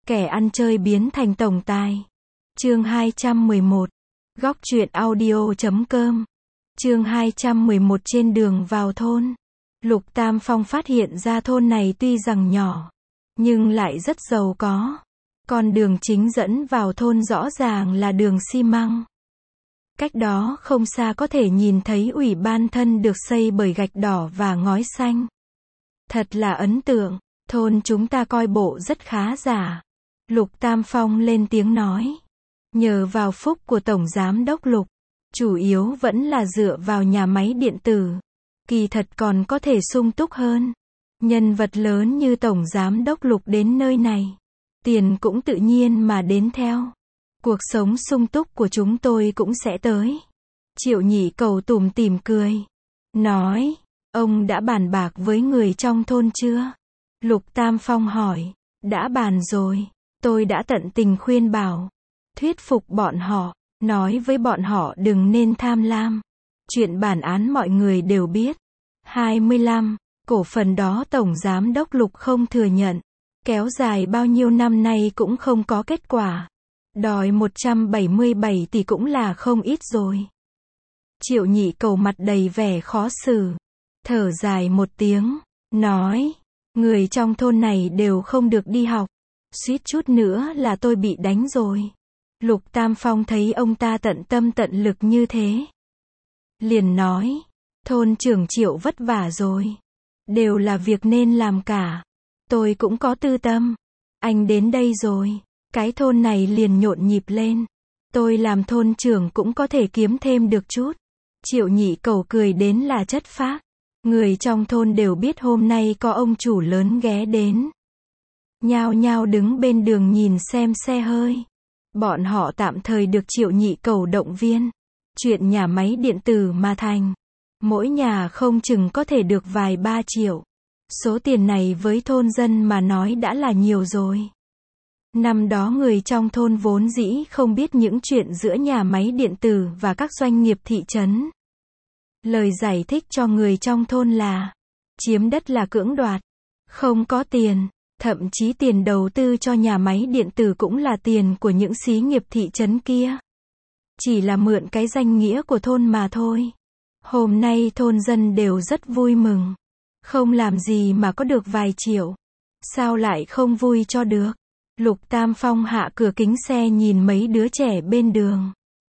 Kẻ ăn chơi biến thành tổng tài. Chương 211. Góc truyện audio.com. Chương 211 trên đường vào thôn. Lục Tam Phong phát hiện ra thôn này tuy rằng nhỏ, nhưng lại rất giàu có. Con đường chính dẫn vào thôn rõ ràng là đường xi măng. Cách đó không xa có thể nhìn thấy ủy ban thân được xây bởi gạch đỏ và ngói xanh. Thật là ấn tượng, thôn chúng ta coi bộ rất khá giả. Lục Tam Phong lên tiếng nói. Nhờ vào phúc của Tổng Giám Đốc Lục, chủ yếu vẫn là dựa vào nhà máy điện tử. Kỳ thật còn có thể sung túc hơn. Nhân vật lớn như Tổng Giám Đốc Lục đến nơi này, tiền cũng tự nhiên mà đến theo. Cuộc sống sung túc của chúng tôi cũng sẽ tới. Triệu Nhị Cầu tủm tỉm cười, nói, ông đã bàn bạc với người trong thôn chưa? Lục Tam Phong hỏi, đã bàn rồi, tôi đã tận tình khuyên bảo, thuyết phục bọn họ, nói với bọn họ đừng nên tham lam. Chuyện bản án mọi người đều biết. 25. Cổ phần đó Tổng Giám Đốc Lục không thừa nhận. Kéo dài bao nhiêu năm nay cũng không có kết quả. Đòi 177 tỷ cũng là không ít rồi. Triệu Nhị Cầu mặt đầy vẻ khó xử. Thở dài một tiếng, nói, người trong thôn này đều không được đi học. Suýt chút nữa là tôi bị đánh rồi. Lục Tam Phong thấy ông ta tận tâm tận lực như thế, liền nói, thôn trưởng Triệu vất vả rồi. Đều là việc nên làm cả. Tôi cũng có tư tâm. Anh đến đây rồi, cái thôn này liền nhộn nhịp lên. Tôi làm thôn trưởng cũng có thể kiếm thêm được chút. Triệu Nhị Cầu cười đến là chất phác. Người trong thôn đều biết hôm nay có ông chủ lớn ghé đến. Nhao nhao đứng bên đường nhìn xem xe hơi. Bọn họ tạm thời được Triệu Nhị Cầu động viên. Chuyện nhà máy điện tử mà thành, mỗi nhà không chừng có thể được vài 3 triệu. Số tiền này với thôn dân mà nói đã là nhiều rồi. Năm đó người trong thôn vốn dĩ không biết những chuyện giữa nhà máy điện tử và các doanh nghiệp thị trấn. Lời giải thích cho người trong thôn là, chiếm đất là cưỡng đoạt, không có tiền, thậm chí tiền đầu tư cho nhà máy điện tử cũng là tiền của những xí nghiệp thị trấn kia. Chỉ là mượn cái danh nghĩa của thôn mà thôi. Hôm nay thôn dân đều rất vui mừng. Không làm gì mà có được vài triệu. Sao lại không vui cho được? Lục Tam Phong hạ cửa kính xe nhìn mấy đứa trẻ bên đường.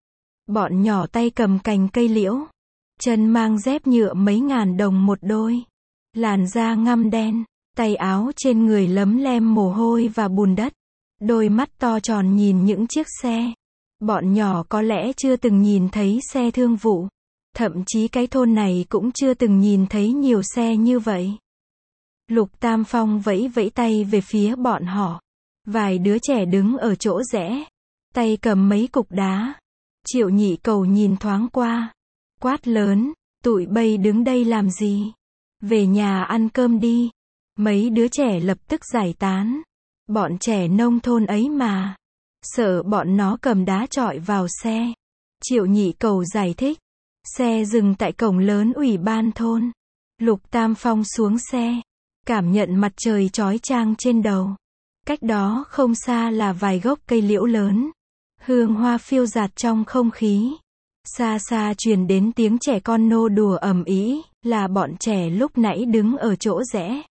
Bọn nhỏ tay cầm cành cây liễu, chân mang dép nhựa mấy ngàn đồng một đôi. Làn da ngăm đen, tay áo trên người lấm lem mồ hôi và bùn đất. Đôi mắt to tròn nhìn những chiếc xe. Bọn nhỏ có lẽ chưa từng nhìn thấy xe thương vụ. Thậm chí cái thôn này cũng chưa từng nhìn thấy nhiều xe như vậy. Lục Tam Phong vẫy vẫy tay về phía bọn họ. Vài đứa trẻ đứng ở chỗ rẽ, tay cầm mấy cục đá. Triệu Nhị Cầu nhìn thoáng qua, quát lớn, tụi bay đứng đây làm gì? Về nhà ăn cơm đi. Mấy đứa trẻ lập tức giải tán. Bọn trẻ nông thôn ấy mà, sợ bọn nó cầm đá chọi vào xe. Triệu Nhị Cầu giải thích. Xe dừng tại cổng lớn ủy ban thôn. Lục Tam Phong xuống xe, cảm nhận mặt trời chói chang trên đầu. Cách đó không xa là vài gốc cây liễu lớn. Hương hoa phiêu dạt trong không khí. Xa xa truyền đến tiếng trẻ con nô đùa ầm ĩ, là bọn trẻ lúc nãy đứng ở chỗ rẽ.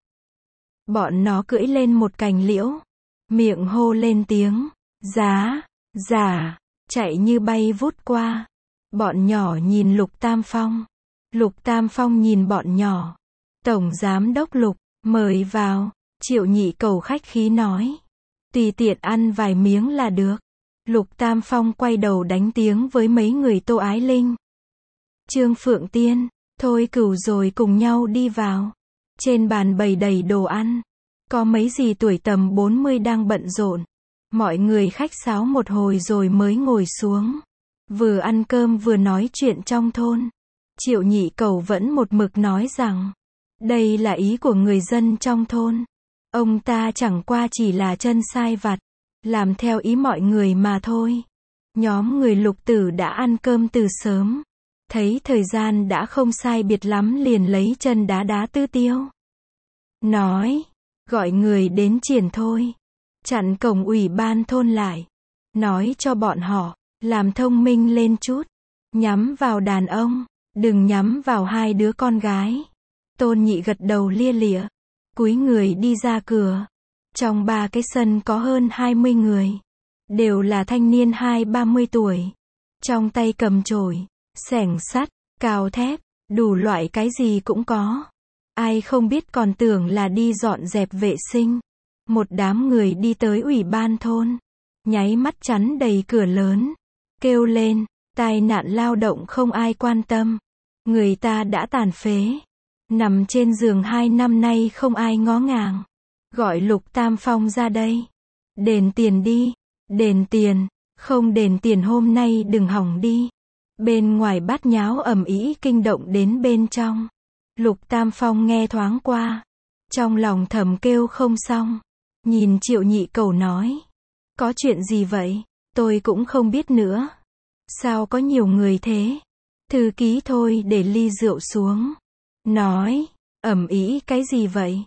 Bọn nó cưỡi lên một cành liễu, miệng hô lên tiếng, giá, giả, chạy như bay vút qua. Bọn nhỏ nhìn Lục Tam Phong. Lục Tam Phong nhìn bọn nhỏ. Tổng Giám Đốc Lục, mời vào. Triệu Nhị Cầu khách khí nói. Tùy tiện ăn vài miếng là được. Lục Tam Phong quay đầu đánh tiếng với mấy người Tô Ái Linh, Trương Phượng Tiên, Thôi Cửu rồi cùng nhau đi vào. Trên bàn bày đầy đồ ăn. Có mấy dì tuổi tầm 40 đang bận rộn. Mọi người khách sáo một hồi rồi mới ngồi xuống. Vừa ăn cơm vừa nói chuyện trong thôn. Triệu Nhị Cầu vẫn một mực nói rằng, đây là ý của người dân trong thôn. Ông ta chẳng qua chỉ là chân sai vặt, làm theo ý mọi người mà thôi. Nhóm người Lục Tử đã ăn cơm từ sớm. Thấy thời gian đã không sai biệt lắm liền lấy chân đá đá Tư Tiêu. Nói, gọi người đến triển thôi. chặn cổng ủy ban thôn lại, nói cho bọn họ, làm thông minh lên chút, nhắm vào đàn ông, đừng nhắm vào hai đứa con gái. Tôn Nhị gật đầu lia lịa, cúi người đi ra cửa. Trong 3 cái sân có hơn 20 người, đều là thanh niên 20-30 tuổi, trong tay cầm chổi, xẻng sắt, cào thép, đủ loại cái gì cũng có. Ai không biết còn tưởng là đi dọn dẹp vệ sinh. Một đám người đi tới ủy ban thôn, nháy mắt chắn đầy cửa lớn, kêu lên, tai nạn lao động không ai quan tâm. Người ta đã tàn phế, nằm trên giường 2 năm nay không ai ngó ngàng. Gọi Lục Tam Phong ra đây. Đền tiền đi, đền tiền, không đền tiền hôm nay đừng hỏng đi. Bên ngoài bát nháo ầm ĩ kinh động đến bên trong. Lục Tam Phong nghe thoáng qua, trong lòng thầm kêu không xong. Nhìn Triệu Nhị Cẩu nói, có chuyện gì vậy? Tôi cũng không biết nữa. Sao có nhiều người thế? Thư ký thôi để ly rượu xuống. Nói, ầm ĩ cái gì vậy?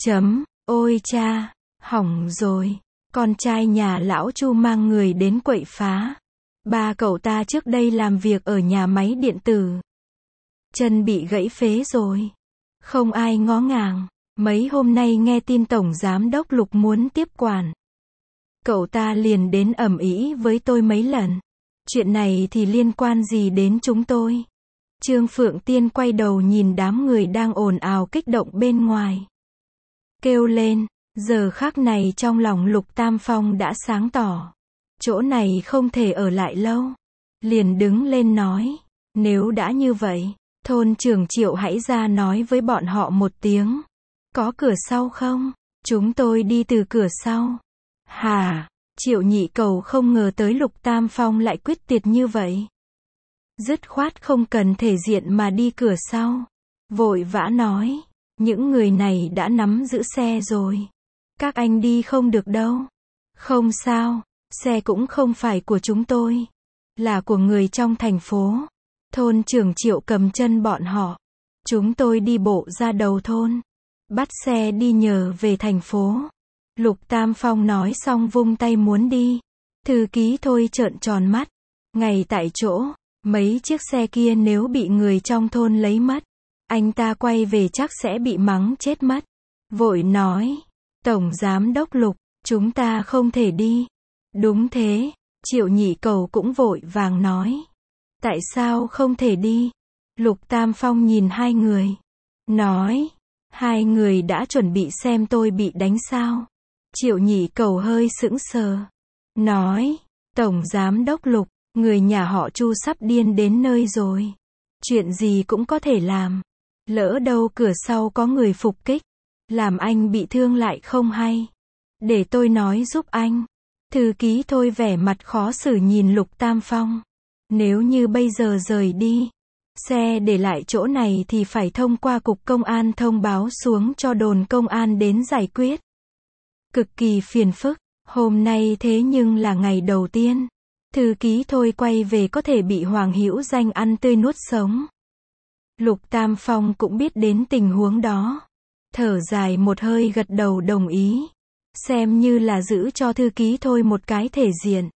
Ôi cha, hỏng rồi. Con trai nhà lão Chu mang người đến quậy phá. Ba cậu ta trước đây làm việc ở nhà máy điện tử. Chân bị gãy phế rồi. Không ai ngó ngàng. Mấy hôm nay nghe tin Tổng Giám đốc Lục muốn tiếp quản. Cậu ta liền đến ầm ĩ với tôi mấy lần. Chuyện này thì liên quan gì đến chúng tôi? Trương Phượng Tiên quay đầu nhìn đám người đang ồn ào kích động bên ngoài. Kêu lên, giờ khắc này trong lòng Lục Tam Phong đã sáng tỏ. Chỗ này không thể ở lại lâu. Liền đứng lên nói, nếu đã như vậy, thôn trưởng Triệu hãy ra nói với bọn họ một tiếng. Có cửa sau không? Chúng tôi đi từ cửa sau. Hả? Triệu Nhị Cẩu không ngờ tới Lục Tam Phong lại quyết tuyệt như vậy. Dứt khoát không cần thể diện mà đi cửa sau. Vội vã nói, những người này đã nắm giữ xe rồi. Các anh đi không được đâu. Không sao, xe cũng không phải của chúng tôi. Là của người trong thành phố. Thôn trưởng Triệu cầm chân bọn họ. Chúng tôi đi bộ ra đầu thôn. Bắt xe đi nhờ về thành phố. Lục Tam Phong nói xong vung tay muốn đi. Thư ký thôi trợn tròn mắt. Ngay tại chỗ, mấy chiếc xe kia nếu bị người trong thôn lấy mất, anh ta quay về chắc sẽ bị mắng chết mất. Vội nói, Tổng Giám đốc Lục, chúng ta không thể đi. Đúng thế, Triệu Nhị Cẩu cũng vội vàng nói. Tại sao không thể đi? Lục Tam Phong nhìn hai người. Nói, hai người đã chuẩn bị xem tôi bị đánh sao? Triệu Nhị Cẩu hơi sững sờ. Nói, Tổng Giám đốc Lục, người nhà họ Chu sắp điên đến nơi rồi. Chuyện gì cũng có thể làm. Lỡ đâu cửa sau có người phục kích, làm anh bị thương lại không hay. Để tôi nói giúp anh. Thư ký thôi vẻ mặt khó xử nhìn Lục Tam Phong. Nếu như bây giờ rời đi, xe để lại chỗ này thì phải thông qua cục công an thông báo xuống cho đồn công an đến giải quyết. Cực kỳ phiền phức, hôm nay thế nhưng là ngày đầu tiên. Thư ký thôi quay về có thể bị Hoàng Hữu Danh ăn tươi nuốt sống. Lục Tam Phong cũng biết đến tình huống đó. Thở dài một hơi gật đầu đồng ý. Xem như là giữ cho thư ký thôi một cái thể diện.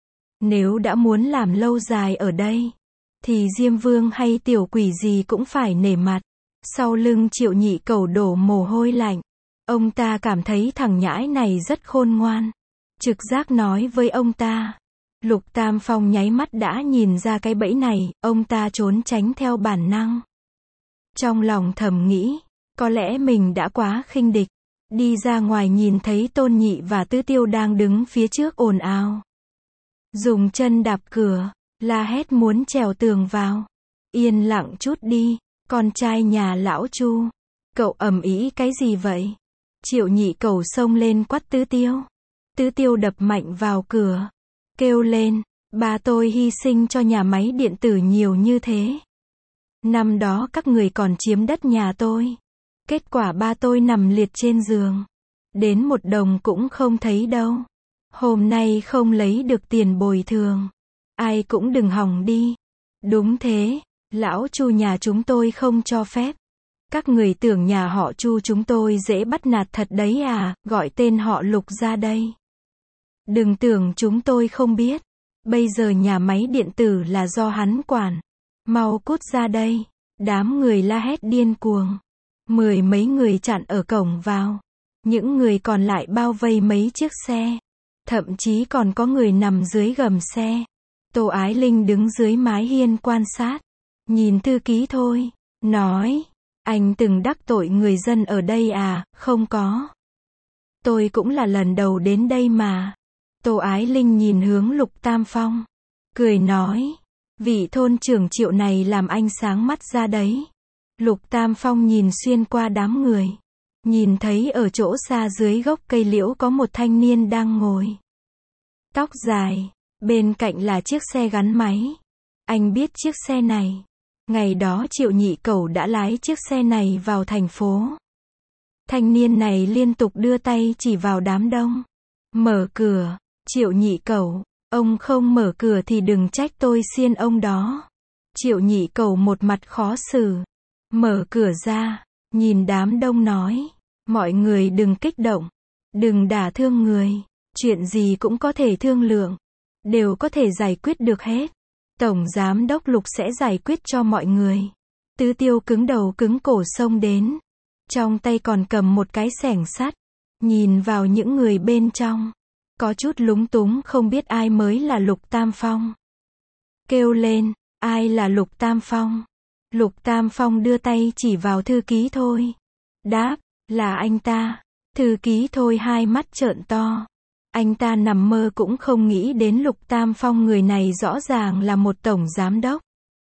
Nếu đã muốn làm lâu dài ở đây, thì Diêm Vương hay tiểu quỷ gì cũng phải nể mặt. Sau lưng Triệu Nhị Cẩu đổ mồ hôi lạnh. Ông ta cảm thấy thằng nhãi này rất khôn ngoan. Trực giác nói với ông ta. Lục Tam Phong nháy mắt đã nhìn ra cái bẫy này, ông ta trốn tránh theo bản năng. Trong lòng thầm nghĩ, có lẽ mình đã quá khinh địch. Đi ra ngoài nhìn thấy Tôn Nhị và Tứ Tiêu đang đứng phía trước ồn ào. Dùng chân đạp cửa, la hét muốn trèo tường vào. Yên lặng chút đi, con trai nhà lão Chu. Cậu ầm ĩ cái gì vậy? Triệu Nhị Cẩu xông lên quát Tứ Tiêu. Tứ Tiêu đập mạnh vào cửa. Kêu lên, ba tôi hy sinh cho nhà máy điện tử nhiều như thế. Năm đó các người còn chiếm đất nhà tôi. Kết quả ba tôi nằm liệt trên giường. Đến 1 đồng cũng không thấy đâu. Hôm nay không lấy được tiền bồi thường. Ai cũng đừng hòng đi. Đúng thế, lão Chu nhà chúng tôi không cho phép. Các người tưởng nhà họ Chu chúng tôi dễ bắt nạt thật đấy à, gọi tên họ Lục ra đây. Đừng tưởng chúng tôi không biết. Bây giờ nhà máy điện tử là do hắn quản. Mau cút ra đây. Đám người la hét điên cuồng. 10 mấy người chặn ở cổng vào. Những người còn lại bao vây mấy chiếc xe. Thậm chí còn có người nằm dưới gầm xe. Tô Ái Linh đứng dưới mái hiên quan sát. Nhìn thư ký thôi. Nói. Anh từng đắc tội người dân ở đây à? Không có. Tôi cũng là lần đầu đến đây mà. Tô Ái Linh nhìn hướng Lục Tam Phong. Cười nói. Vị thôn trưởng Triệu này làm anh sáng mắt ra đấy. Lục Tam Phong nhìn xuyên qua đám người. Nhìn thấy ở chỗ xa dưới gốc cây liễu có một thanh niên đang ngồi. Tóc dài. Bên cạnh là chiếc xe gắn máy. Anh biết chiếc xe này. Ngày đó Triệu Nhị Cẩu đã lái chiếc xe này vào thành phố. Thanh niên này liên tục đưa tay chỉ vào đám đông. Mở cửa. Triệu Nhị Cẩu. Ông không mở cửa thì đừng trách tôi xiên ông đó. Triệu Nhị Cẩu một mặt khó xử. Mở cửa ra. Nhìn đám đông nói. Mọi người đừng kích động. Đừng đả thương người. Chuyện gì cũng có thể thương lượng. Đều có thể giải quyết được hết. Tổng giám đốc Lục sẽ giải quyết cho mọi người. Tứ Tiêu cứng đầu cứng cổ xông đến. Trong tay còn cầm một cái xẻng sắt. Nhìn vào những người bên trong. Có chút lúng túng không biết ai mới là Lục Tam Phong. Kêu lên, ai là Lục Tam Phong? Lục Tam Phong đưa tay chỉ vào thư ký thôi. Đáp, là anh ta. Thư ký thôi hai mắt trợn to. Anh ta nằm mơ cũng không nghĩ đến Lục Tam Phong, người này rõ ràng là một tổng giám đốc.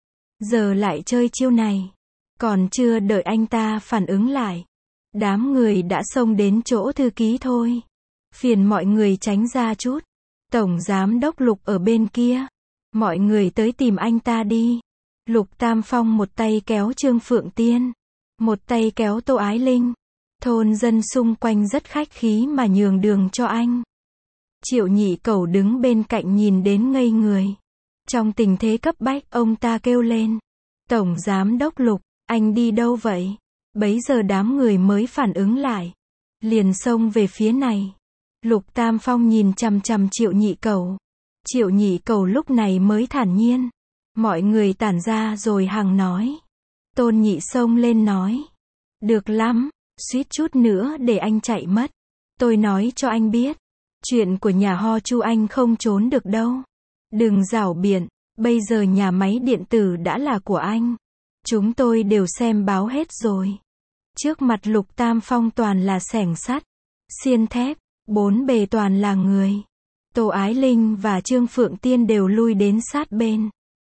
Giờ lại chơi chiêu này. Còn chưa đợi anh ta phản ứng lại. Đám người đã xông đến chỗ thư ký thôi. Phiền mọi người tránh ra chút. Tổng giám đốc Lục ở bên kia. Mọi người tới tìm anh ta đi. Lục Tam Phong một tay kéo Trương Phượng Tiên. Một tay kéo Tô Ái Linh. Thôn dân xung quanh rất khách khí mà nhường đường cho anh. Triệu Nhị Cẩu đứng bên cạnh nhìn đến ngây người. Trong tình thế cấp bách ông ta kêu lên. Tổng giám đốc Lục, anh đi đâu vậy? Bấy giờ đám người mới phản ứng lại. Liền xông về phía này. Lục Tam Phong nhìn chằm chằm Triệu Nhị Cẩu. Triệu Nhị Cẩu lúc này mới thản nhiên. Mọi người tản ra rồi hằng nói. Tôn Nhị xông lên nói. Được lắm, suýt chút nữa để anh chạy mất. Tôi nói cho anh biết. Chuyện của nhà ho Chu anh không trốn được đâu. Đừng giảo biện, bây giờ nhà máy điện tử đã là của anh. Chúng tôi đều xem báo hết rồi. Trước mặt Lục Tam Phong toàn là xẻng sắt, xiên thép, bốn bề toàn là người. Tô Ái Linh và Trương Phượng Tiên đều lui đến sát bên.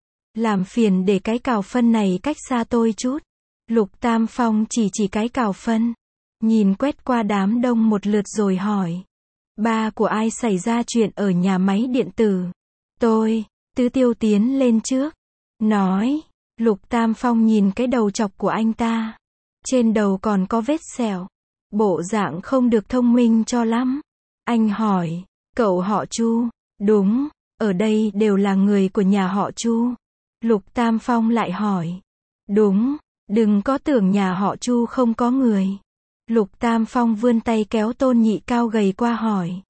Làm phiền để cái cào phân này cách xa tôi chút. Lục Tam Phong chỉ cái cào phân. Nhìn quét qua đám đông một lượt rồi hỏi. Ba của ai xảy ra chuyện ở nhà máy điện tử? Tôi. Tứ Tiêu tiến lên trước. Nói. Lục Tam Phong nhìn cái đầu chọc của anh ta. Trên đầu còn có vết sẹo. Bộ dạng không được thông minh cho lắm. Anh hỏi. Cậu họ Chu? Đúng. Ở đây đều là người của nhà họ Chu. Lục Tam Phong lại hỏi. Đúng. Đừng có tưởng nhà họ Chu không có người. Lục Tam Phong vươn tay kéo Tôn Nhị cao gầy qua hỏi.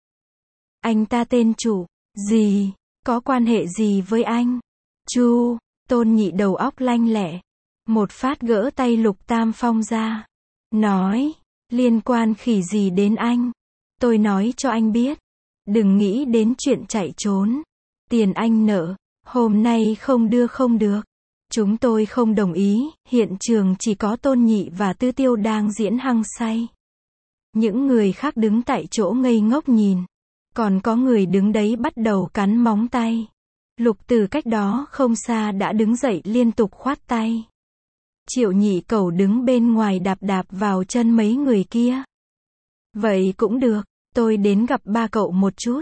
Anh ta tên Chủ. Gì? Có quan hệ gì với anh? Chu. Tôn Nhị đầu óc lanh lẹ. Một phát gỡ tay Lục Tam Phong ra. Nói. Liên quan khỉ gì đến anh? Tôi nói cho anh biết. Đừng nghĩ đến chuyện chạy trốn. Tiền anh nợ. Hôm nay không đưa không được. Chúng tôi không đồng ý. Hiện trường chỉ có Tôn Nhị và Tứ Tiêu đang diễn hăng say. Những người khác đứng tại chỗ ngây ngốc nhìn. Còn có người đứng đấy bắt đầu cắn móng tay. Lục Từ cách đó không xa đã đứng dậy liên tục khoát tay. Triệu Nhị Cẩu đứng bên ngoài đạp đạp vào chân mấy người kia. Vậy cũng được, tôi đến gặp ba cậu một chút.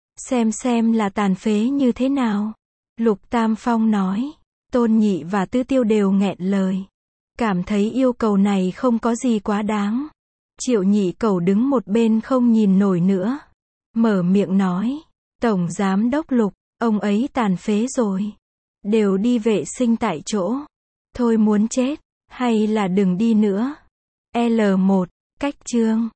Xem là tàn phế như thế nào. Lục Tam Phong nói. Tôn Nhị và Tứ Tiêu đều nghẹn lời. Cảm thấy yêu cầu này không có gì quá đáng. Triệu Nhị Cẩu đứng một bên không nhìn nổi nữa. Mở miệng nói. Tổng giám đốc Lục, ông ấy tàn phế rồi. Đều đi vệ sinh tại chỗ. Thôi muốn chết, hay là đừng đi nữa. L1, cách chương.